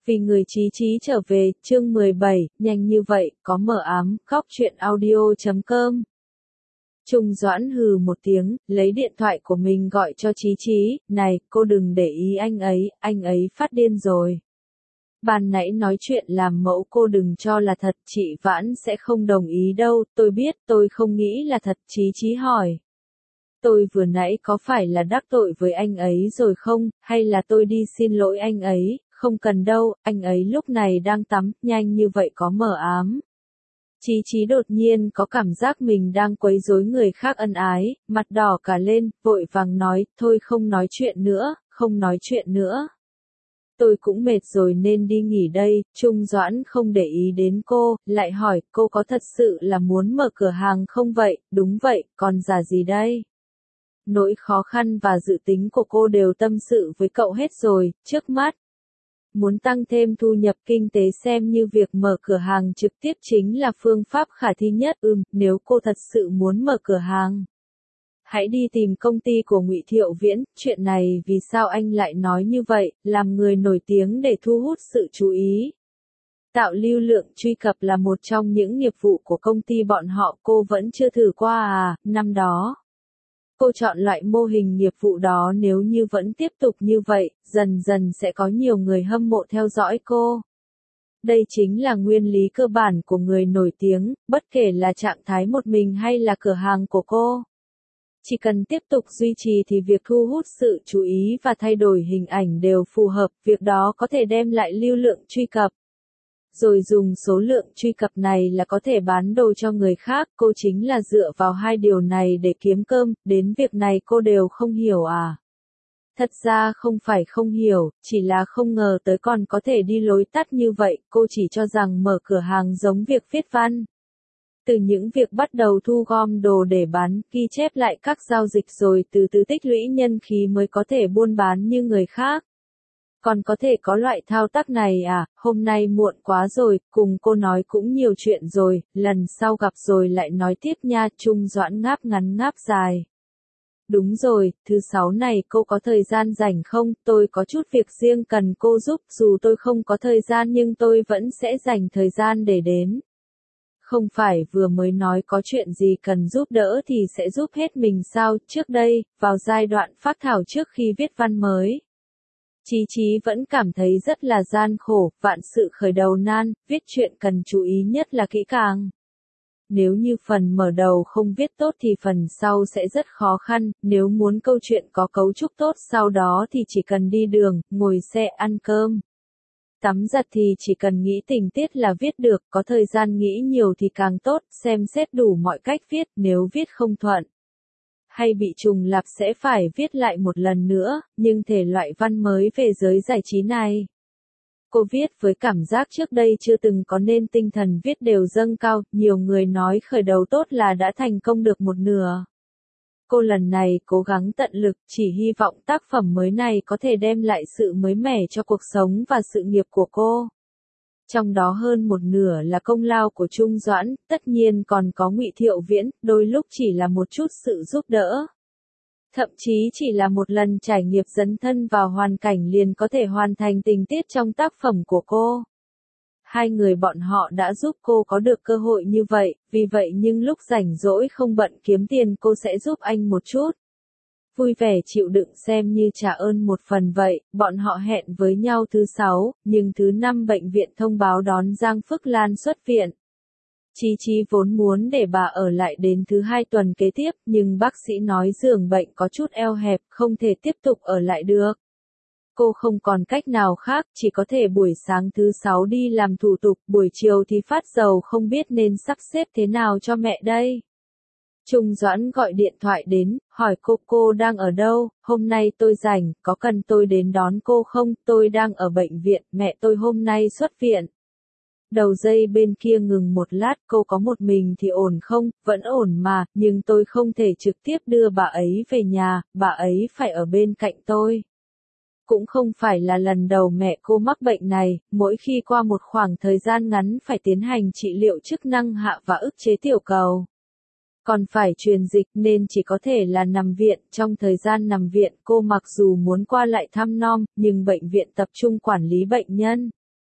Vì người Chí Chí trở về, chương 17, nhanh như vậy, có mở ám, khóc chuyện audio.com. Trung Doãn hừ một tiếng, lấy điện thoại của mình gọi cho Chí Chí, này, cô đừng để ý anh ấy phát điên rồi. Ban nãy nói chuyện làm mẫu cô đừng cho là thật, chị Vãn sẽ không đồng ý đâu, tôi biết, tôi không nghĩ là thật, Chí Chí hỏi. Tôi vừa nãy có phải là đắc tội với anh ấy rồi không, hay là tôi đi xin lỗi anh ấy, không cần đâu, anh ấy lúc này đang tắm, nhanh như vậy có mở ám. Chí Chí đột nhiên có cảm giác mình đang quấy rối người khác ân ái, mặt đỏ cả lên, vội vàng nói, thôi không nói chuyện nữa, không nói chuyện nữa. Tôi cũng mệt rồi nên đi nghỉ đây, Trung Doãn không để ý đến cô, lại hỏi, cô có thật sự là muốn mở cửa hàng không vậy, đúng vậy, còn giả gì đây? Nỗi khó khăn và dự tính của cô đều tâm sự với cậu hết rồi, trước mắt. Muốn tăng thêm thu nhập kinh tế xem như việc mở cửa hàng trực tiếp chính là phương pháp khả thi nhất. Nếu cô thật sự muốn mở cửa hàng, hãy đi tìm công ty của Ngụy Thiệu Viễn. Chuyện này vì sao anh lại nói như vậy, làm người nổi tiếng để thu hút sự chú ý. Tạo lưu lượng truy cập là một trong những nghiệp vụ của công ty bọn họ, cô vẫn chưa thử qua à, năm đó. Cô chọn loại mô hình nghiệp vụ đó, nếu như vẫn tiếp tục như vậy, dần dần sẽ có nhiều người hâm mộ theo dõi cô. Đây chính là nguyên lý cơ bản của người nổi tiếng, bất kể là trạng thái một mình hay là cửa hàng của cô. Chỉ cần tiếp tục duy trì thì việc thu hút sự chú ý và thay đổi hình ảnh đều phù hợp, việc đó có thể đem lại lưu lượng truy cập. Rồi dùng số lượng truy cập này là có thể bán đồ cho người khác, cô chính là dựa vào hai điều này để kiếm cơm, đến việc này cô đều không hiểu à? Thật ra không phải không hiểu, chỉ là không ngờ tới còn có thể đi lối tắt như vậy, cô chỉ cho rằng mở cửa hàng giống việc viết văn. Từ những việc bắt đầu thu gom đồ để bán, ghi chép lại các giao dịch rồi từ từ tích lũy nhân khí mới có thể buôn bán như người khác. Còn có thể có loại thao tác này à, hôm nay muộn quá rồi, cùng cô nói cũng nhiều chuyện rồi, lần sau gặp rồi lại nói tiếp nha. Trung Doãn ngáp ngắn ngáp dài. Đúng rồi, thứ sáu này cô có thời gian rảnh không, tôi có chút việc riêng cần cô giúp, dù tôi không có thời gian nhưng tôi vẫn sẽ dành thời gian để đến. Không phải vừa mới nói có chuyện gì cần giúp đỡ thì sẽ giúp hết mình sao, trước đây, vào giai đoạn phác thảo trước khi viết văn mới. Chí Chí vẫn cảm thấy rất là gian khổ, vạn sự khởi đầu nan, viết chuyện cần chú ý nhất là kỹ càng. Nếu như phần mở đầu không viết tốt thì phần sau sẽ rất khó khăn, nếu muốn câu chuyện có cấu trúc tốt sau đó thì chỉ cần đi đường, ngồi xe ăn cơm. Tắm giặt thì chỉ cần nghĩ tình tiết là viết được, có thời gian nghĩ nhiều thì càng tốt, xem xét đủ mọi cách viết, nếu viết không thuận hay bị trùng lặp sẽ phải viết lại một lần nữa, nhưng thể loại văn mới về giới giải trí này. Cô viết với cảm giác trước đây chưa từng có nên tinh thần viết đều dâng cao, nhiều người nói khởi đầu tốt là đã thành công được một nửa. Cô lần này cố gắng tận lực, chỉ hy vọng tác phẩm mới này có thể đem lại sự mới mẻ cho cuộc sống và sự nghiệp của cô. Trong đó hơn một nửa là công lao của Trung Doãn, tất nhiên còn có Ngụy Thiệu Viễn, đôi lúc chỉ là một chút sự giúp đỡ. Thậm chí chỉ là một lần trải nghiệm dấn thân vào hoàn cảnh liền có thể hoàn thành tình tiết trong tác phẩm của cô. Hai người bọn họ đã giúp cô có được cơ hội như vậy, vì vậy nhưng lúc rảnh rỗi không bận kiếm tiền cô sẽ giúp anh một chút. Vui vẻ chịu đựng xem như trả ơn một phần vậy, bọn họ hẹn với nhau thứ sáu, nhưng thứ năm bệnh viện thông báo đón Giang Phước Lan xuất viện. Chí Chí vốn muốn để bà ở lại đến thứ hai tuần kế tiếp, nhưng bác sĩ nói giường bệnh có chút eo hẹp, không thể tiếp tục ở lại được. Cô không còn cách nào khác, chỉ có thể buổi sáng thứ sáu đi làm thủ tục, buổi chiều thì phát dầu, không biết nên sắp xếp thế nào cho mẹ đây. Trung Doãn gọi điện thoại đến, hỏi cô đang ở đâu, hôm nay tôi rảnh, có cần tôi đến đón cô không, tôi đang ở bệnh viện, mẹ tôi hôm nay xuất viện. Đầu dây bên kia ngừng một lát, cô có một mình thì ổn không, vẫn ổn mà, nhưng tôi không thể trực tiếp đưa bà ấy về nhà, bà ấy phải ở bên cạnh tôi. Cũng không phải là lần đầu mẹ cô mắc bệnh này, mỗi khi qua một khoảng thời gian ngắn phải tiến hành trị liệu chức năng hạ và ức chế tiểu cầu. Còn phải truyền dịch nên chỉ có thể là nằm viện, trong thời gian nằm viện cô mặc dù muốn qua lại thăm nom, nhưng bệnh viện tập trung quản lý bệnh nhân.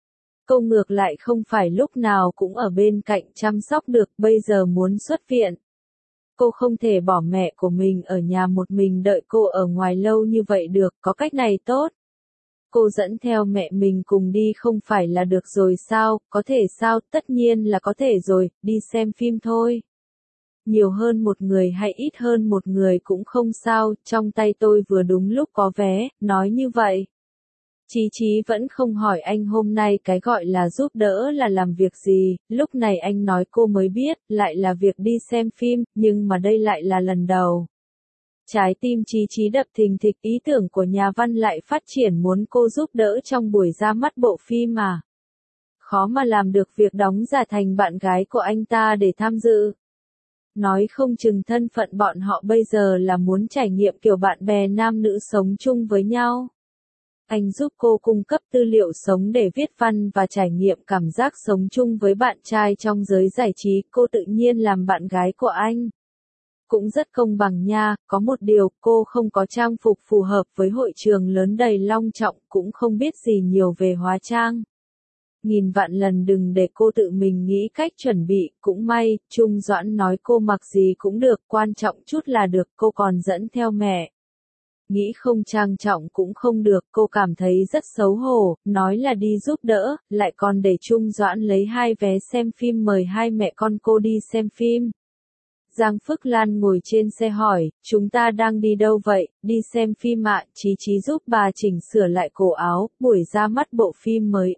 Cô ngược lại không phải lúc nào cũng ở bên cạnh chăm sóc được, bây giờ muốn xuất viện. Cô không thể bỏ mẹ của mình ở nhà một mình đợi cô ở ngoài lâu như vậy được, có cách này tốt. Cô dẫn theo mẹ mình cùng đi không phải là được rồi sao, có thể sao, tất nhiên là có thể rồi, đi xem phim thôi. Nhiều hơn một người hay ít hơn một người cũng không sao, trong tay tôi vừa đúng lúc có vé, nói như vậy. Chí Chí vẫn không hỏi anh hôm nay cái gọi là giúp đỡ là làm việc gì, lúc này anh nói cô mới biết, lại là việc đi xem phim, nhưng mà đây lại là lần đầu. Trái tim Chí Chí đập thình thịch, ý tưởng của nhà văn lại phát triển muốn cô giúp đỡ trong buổi ra mắt bộ phim mà. Khó mà làm được việc đóng giả thành bạn gái của anh ta để tham dự. Nói không chừng thân phận bọn họ bây giờ là muốn trải nghiệm kiểu bạn bè nam nữ sống chung với nhau. Anh giúp cô cung cấp tư liệu sống để viết văn và trải nghiệm cảm giác sống chung với bạn trai trong giới giải trí, cô tự nhiên làm bạn gái của anh. Cũng rất công bằng nha, có một điều, cô không có trang phục phù hợp với hội trường lớn đầy long trọng, cũng không biết gì nhiều về hóa trang. Nghìn vạn lần đừng để cô tự mình nghĩ cách chuẩn bị, cũng may, Trung Doãn nói cô mặc gì cũng được, quan trọng chút là được, cô còn dẫn theo mẹ. Nghĩ không trang trọng cũng không được, cô cảm thấy rất xấu hổ, nói là đi giúp đỡ, lại còn để Trung Doãn lấy 2 vé xem phim mời hai mẹ con cô đi xem phim. Giang Phước Lan ngồi trên xe hỏi, chúng ta đang đi đâu vậy, đi xem phim ạ, Chí Chí giúp bà chỉnh sửa lại cổ áo, buổi ra mắt bộ phim mới,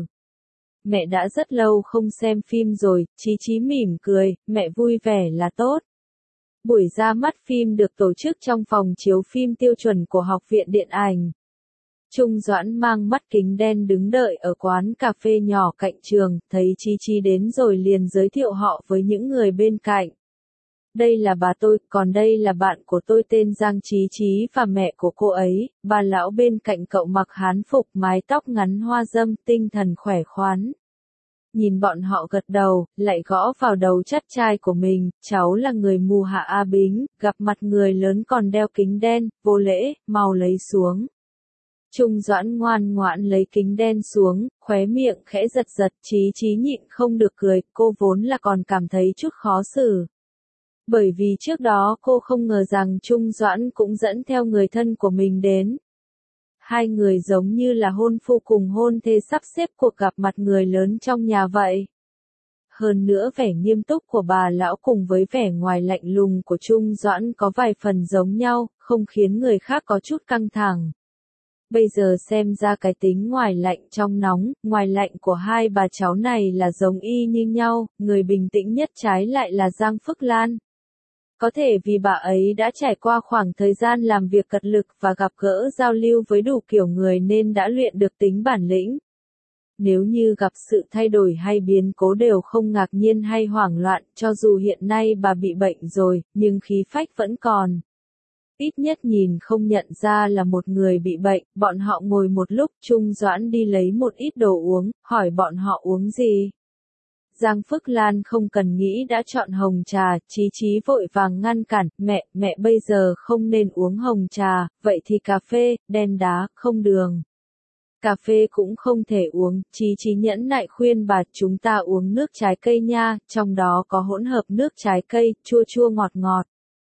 Mẹ đã rất lâu không xem phim rồi, Chí Chí mỉm cười, mẹ vui vẻ là tốt. Buổi ra mắt phim được tổ chức trong phòng chiếu phim tiêu chuẩn của Học viện Điện ảnh. Trung Doãn mang mắt kính đen đứng đợi ở quán cà phê nhỏ cạnh trường, thấy Chí Chí đến rồi liền giới thiệu họ với những người bên cạnh. Đây là bà tôi, còn đây là bạn của tôi tên Giang Chí Chí và mẹ của cô ấy, bà lão bên cạnh cậu mặc hán phục mái tóc ngắn hoa dâm, tinh thần khỏe khoắn. Nhìn bọn họ gật đầu, lại gõ vào đầu chắt trai của mình, cháu là người mù Hạ A Bính, gặp mặt người lớn còn đeo kính đen, vô lễ, mau lấy xuống. Trung Doãn ngoan ngoãn lấy kính đen xuống, khóe miệng khẽ giật giật, Chí Chí nhịn không được cười, cô vốn là còn cảm thấy chút khó xử. Bởi vì trước đó cô không ngờ rằng Trung Doãn cũng dẫn theo người thân của mình đến. Hai người giống như là hôn phu cùng hôn thê sắp xếp cuộc gặp mặt người lớn trong nhà vậy. Hơn nữa vẻ nghiêm túc của bà lão cùng với vẻ ngoài lạnh lùng của Trung Doãn có vài phần giống nhau, không khiến người khác có chút căng thẳng. Bây giờ xem ra cái tính ngoài lạnh trong nóng, ngoài lạnh của hai bà cháu này là giống y như nhau, người bình tĩnh nhất trái lại là Giang Phước Lan. Có thể vì bà ấy đã trải qua khoảng thời gian làm việc cật lực và gặp gỡ giao lưu với đủ kiểu người nên đã luyện được tính bản lĩnh. Nếu như gặp sự thay đổi hay biến cố đều không ngạc nhiên hay hoảng loạn, cho dù hiện nay bà bị bệnh rồi, nhưng khí phách vẫn còn. Ít nhất nhìn không nhận ra là một người bị bệnh, bọn họ ngồi một lúc, Trung Doãn đi lấy một ít đồ uống, hỏi bọn họ uống gì. Giang Phước Lan không cần nghĩ đã chọn hồng trà, Chí Chí vội vàng ngăn cản, mẹ bây giờ không nên uống hồng trà, vậy thì cà phê, đen đá, không đường. Cà phê cũng không thể uống, Chí Chí nhẫn nại khuyên bà chúng ta uống nước trái cây nha, trong đó có hỗn hợp nước trái cây, chua chua ngọt ngọt.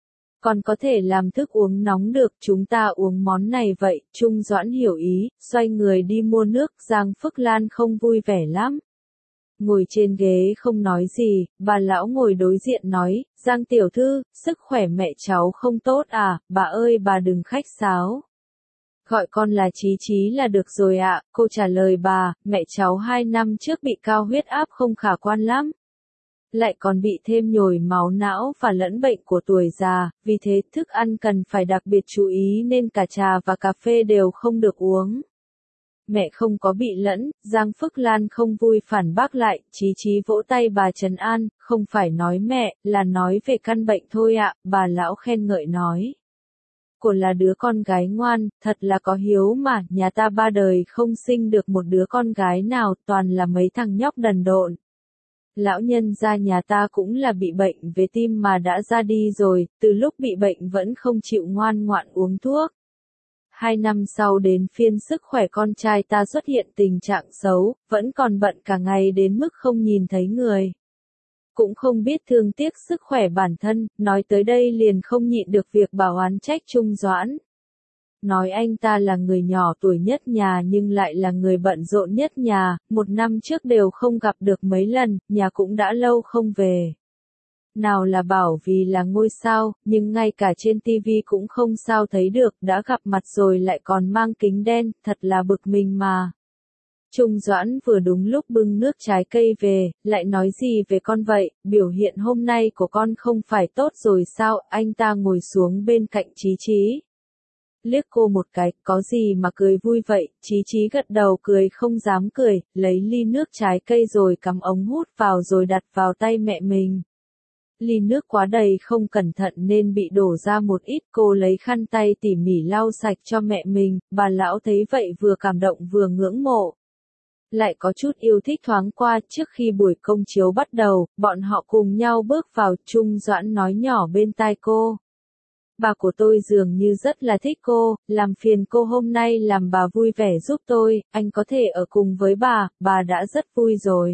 Còn có thể làm thức uống nóng được, chúng ta uống món này vậy, Trung Doãn hiểu ý, xoay người đi mua nước, Giang Phước Lan không vui vẻ lắm. Ngồi trên ghế không nói gì, bà lão ngồi đối diện nói, Giang tiểu thư, sức khỏe mẹ cháu không tốt à, bà ơi bà đừng khách sáo. Gọi con là Chí Chí là được rồi ạ, cô trả lời bà, mẹ cháu 2 năm trước bị cao huyết áp không khả quan lắm. Lại còn bị thêm nhồi máu não và lẫn bệnh của tuổi già, vì thế thức ăn cần phải đặc biệt chú ý nên cả trà và cà phê đều không được uống. Mẹ không có bị lẫn, Giang Phước Lan không vui phản bác lại, Chí Chí vỗ tay bà trấn an, không phải nói mẹ, là nói về căn bệnh thôi ạ, bà lão khen ngợi nói. Cô là đứa con gái ngoan, thật là có hiếu mà, nhà ta 3 đời không sinh được một đứa con gái nào, toàn là mấy thằng nhóc đần độn. Lão nhân gia nhà ta cũng là bị bệnh về tim mà đã ra đi rồi, từ lúc bị bệnh vẫn không chịu ngoan ngoãn uống thuốc. 2 năm sau đến phiên sức khỏe con trai ta xuất hiện tình trạng xấu, vẫn còn bận cả ngày đến mức không nhìn thấy người. Cũng không biết thương tiếc sức khỏe bản thân, nói tới đây liền không nhịn được việc bảo oán trách Trung Doãn. Nói anh ta là người nhỏ tuổi nhất nhà nhưng lại là người bận rộn nhất nhà, 1 năm trước đều không gặp được mấy lần, nhà cũng đã lâu không về. Nào là bảo vì là ngôi sao, nhưng ngay cả trên tivi cũng không sao thấy được, đã gặp mặt rồi lại còn mang kính đen, thật là bực mình mà. Trung Doãn vừa đúng lúc bưng nước trái cây về, lại nói gì về con vậy, biểu hiện hôm nay của con không phải tốt rồi sao, anh ta ngồi xuống bên cạnh Chí Chí. Liếc cô một cái, có gì mà cười vui vậy, Chí Chí gật đầu cười không dám cười, lấy ly nước trái cây rồi cắm ống hút vào rồi đặt vào tay mẹ mình. Ly nước quá đầy không cẩn thận nên bị đổ ra một ít, cô lấy khăn tay tỉ mỉ lau sạch cho mẹ mình, bà lão thấy vậy vừa cảm động vừa ngưỡng mộ. Lại có chút yêu thích thoáng qua, trước khi buổi công chiếu bắt đầu, bọn họ cùng nhau bước vào, Trung Doãn nói nhỏ bên tai cô. Bà của tôi dường như rất là thích cô, làm phiền cô hôm nay làm bà vui vẻ giúp tôi, anh có thể ở cùng với bà đã rất vui rồi.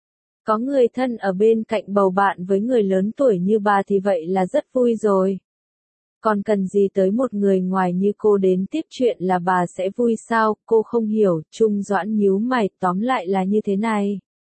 Có người thân ở bên cạnh bầu bạn với người lớn tuổi như bà thì vậy là rất vui rồi. Còn cần gì tới một người ngoài như cô đến tiếp chuyện là bà sẽ vui sao, cô không hiểu, Trung Doãn nhíu mày, tóm lại là như thế này.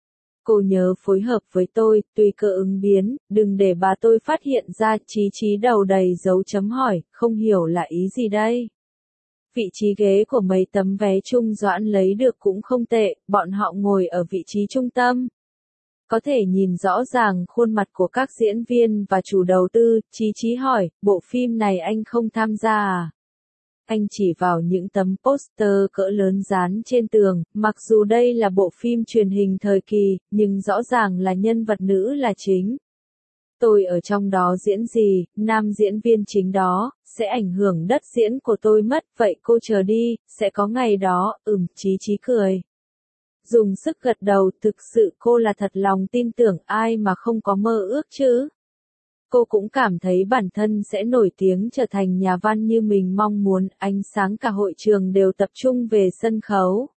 Cô nhớ phối hợp với tôi, tùy cơ ứng biến, đừng để bà tôi phát hiện ra, Chí Chí đầu đầy dấu chấm hỏi, không hiểu là ý gì đây. Vị trí ghế của mấy tấm vé Trung Doãn lấy được cũng không tệ, bọn họ ngồi ở vị trí trung tâm. Có thể nhìn rõ ràng khuôn mặt của các diễn viên và chủ đầu tư, Chí Chí hỏi, bộ phim này anh không tham gia à? Anh chỉ vào những tấm poster cỡ lớn dán trên tường, mặc dù đây là bộ phim truyền hình thời kỳ, nhưng rõ ràng là nhân vật nữ là chính. Tôi ở trong đó diễn gì, nam diễn viên chính đó, sẽ ảnh hưởng đất diễn của tôi mất, vậy cô chờ đi, sẽ có ngày đó, Chí Chí cười. Dùng sức gật đầu, thực sự cô là thật lòng tin tưởng, ai mà không có mơ ước chứ. Cô cũng cảm thấy bản thân sẽ nổi tiếng trở thành nhà văn như mình mong muốn, ánh sáng cả hội trường đều tập trung về sân khấu.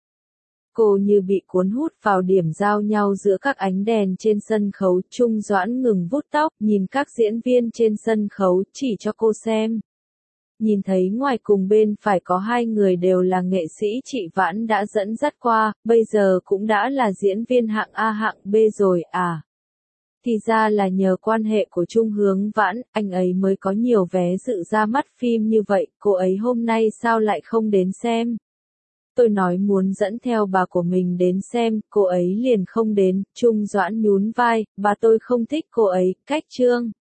Cô như bị cuốn hút vào điểm giao nhau giữa các ánh đèn trên sân khấu, Trung Doãn ngừng vuốt tóc, nhìn các diễn viên trên sân khấu, chỉ cho cô xem. Nhìn thấy ngoài cùng bên phải có 2 người đều là nghệ sĩ chị Vãn đã dẫn dắt qua, bây giờ cũng đã là diễn viên hạng A hạng B rồi à. Thì ra là nhờ quan hệ của Trung Hướng Vãn, anh ấy mới có nhiều vé dự ra mắt phim như vậy, cô ấy hôm nay sao lại không đến xem. Tôi nói muốn dẫn theo bà của mình đến xem, cô ấy liền không đến, Trung Doãn nhún vai, bà tôi không thích cô ấy, cách trương.